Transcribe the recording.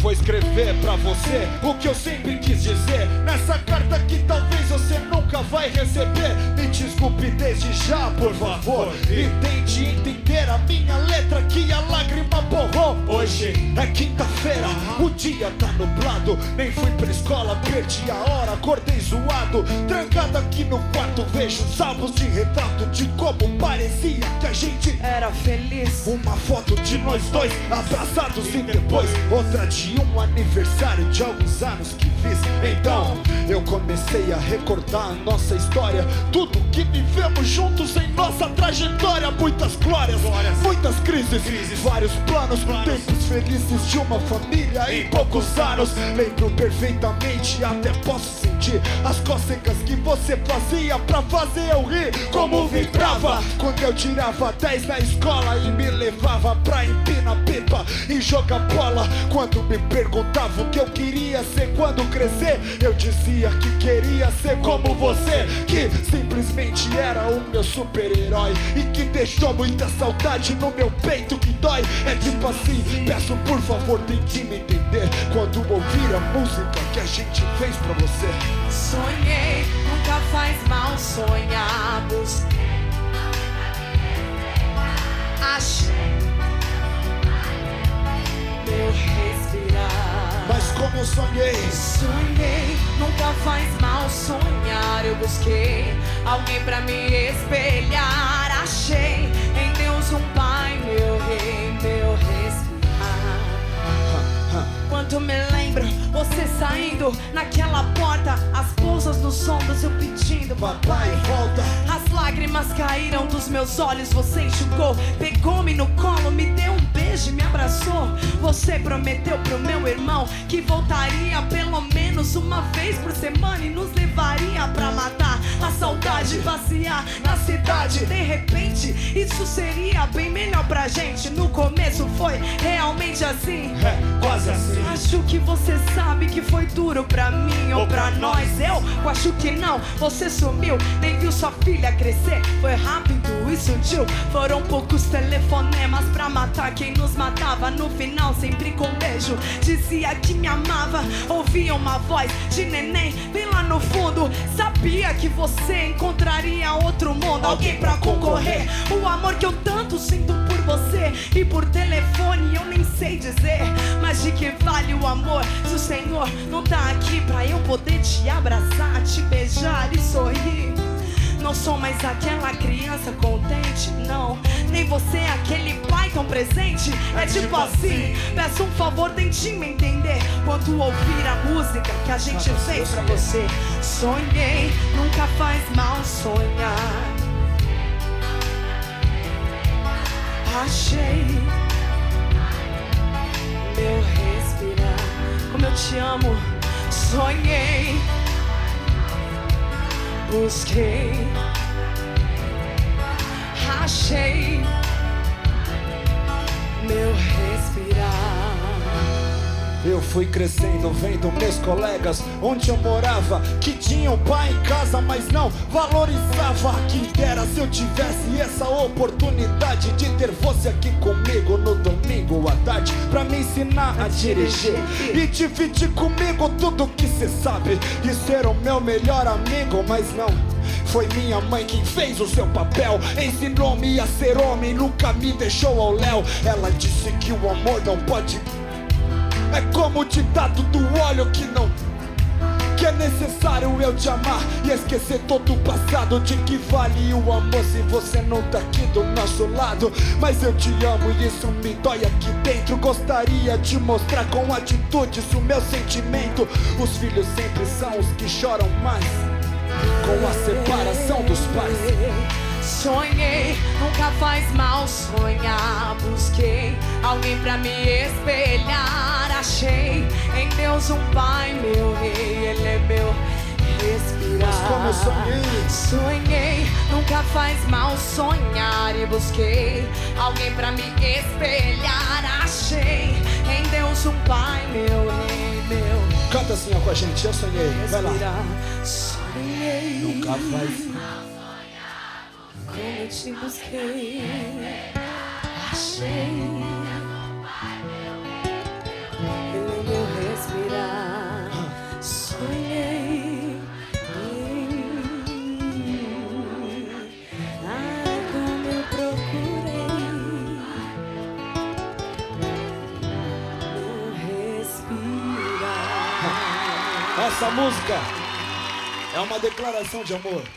Vou escrever pra você o que eu sempre quis dizer nessa carta que talvez você nunca vai receber. Me desculpe desde já, por favor, e tente entender a minha letra que a lágrima borrou. Hoje é quinta-feira, o dia tá nublado. Nem fui pra escola, perdi a hora, acordei zoado. Trancado aqui no quarto, vejo os álbuns de retrato de como parecia que a gente era feliz. Uma foto de nós dois abraçados e depois outra de um aniversário de alguns anos que fiz. Então eu comecei a recordar a nossa história, tudo que vivemos juntos em nossa trajetória. Muitas glórias, muitas crises, vários planos, tempos felizes de uma família em poucos anos. Lembro perfeitamente, até posso sentir as cócegas que você fazia pra fazer eu rir. Como vibrava quando eu tirava 10 na escola e me levava pra empinar pipa e jogar bola. Quando me perguntava o que eu queria ser quando crescer, eu dizia que queria ser como você, que simplesmente era o meu super-herói e que deixou muita saudade no meu peito que dói. É tipo assim, peço por favor, tente me entender quando ouvir a música que a gente fez pra você. Sonhei, nunca faz mal sonhar, busquei, achei meu respirar. Mas como eu sonhei, nunca faz mal sonhar. Eu busquei alguém pra me espelhar. Achei em Deus um pai, meu rei, meu respirar. Quanto me lembro, você saindo naquela porta, as pousas nos ombros, eu pedindo papai, volta. As lágrimas caíram dos meus olhos, você enxugou, pegou-me no colo, me deu um beijo e me abraçou. Você prometeu pro meu irmão que voltaria pelo menos uma vez por semana e nos levaria pra matar a saudade, passear na cidade. De repente, isso seria bem melhor pra gente. No começo foi realmente assim, quase assim. Acho que você sabe que foi duro pra mim ou pra nós. Eu acho que não, você sumiu, nem viu sua filha crescer. Foi rápido e sutil, foram poucos telefonemas pra matar quem nos matava. No final sempre com beijo, dizia que me amava. Ouvia uma voz de neném bem lá no fundo. Sabia que você encontraria outro mundo, alguém pra concorrer. O amor que eu tanto sinto por você. E por telefone eu nem sei dizer, mas de que vale o amor se o Senhor não tá aqui pra eu poder te abraçar, te beijar e sorrir? Não sou mais aquela criança contente, não. Nem você é aquele pai tão presente. É tipo assim, peço um favor, tente me entender quando ouvir a música que a gente fez pra você. Sonhei, nunca faz mal sonhar. Achei meu respirar, como eu te amo. Sonhei, busquei, achei meu respirar. Eu fui crescendo vendo meus colegas onde eu morava, que tinham pai em casa, mas não valorizava. Quem dera se eu tivesse essa oportunidade de ter você aqui comigo no domingo à tarde, pra me ensinar a dirigir e dividir comigo tudo que cê sabe, e ser o meu melhor amigo. Mas não, foi minha mãe quem fez o seu papel, ensinou-me a ser homem, nunca me deixou ao léu. Ela disse que o amor não pode, é como o ditado do óleo que não, que é necessário eu te amar e esquecer todo o passado. De que vale o amor se você não tá aqui do nosso lado? Mas eu te amo e isso me dói aqui dentro. Gostaria de mostrar com atitudes o meu sentimento. Os filhos sempre são os que choram mais com a separação dos pais. Sonhei, nunca faz mal sonhar. Busquei alguém pra me espelhar. Achei em Deus um pai, meu rei, ele é meu respirar. Mas como eu sonhei, nunca faz mal sonhar. E busquei alguém pra me espelhar. Achei em Deus um pai, meu rei, meu. Canta assim ó com a gente, eu sonhei, vai lá. Sonhei, nunca faz mal como eu te busquei, achei ele é meu Essa música é uma declaração de amor.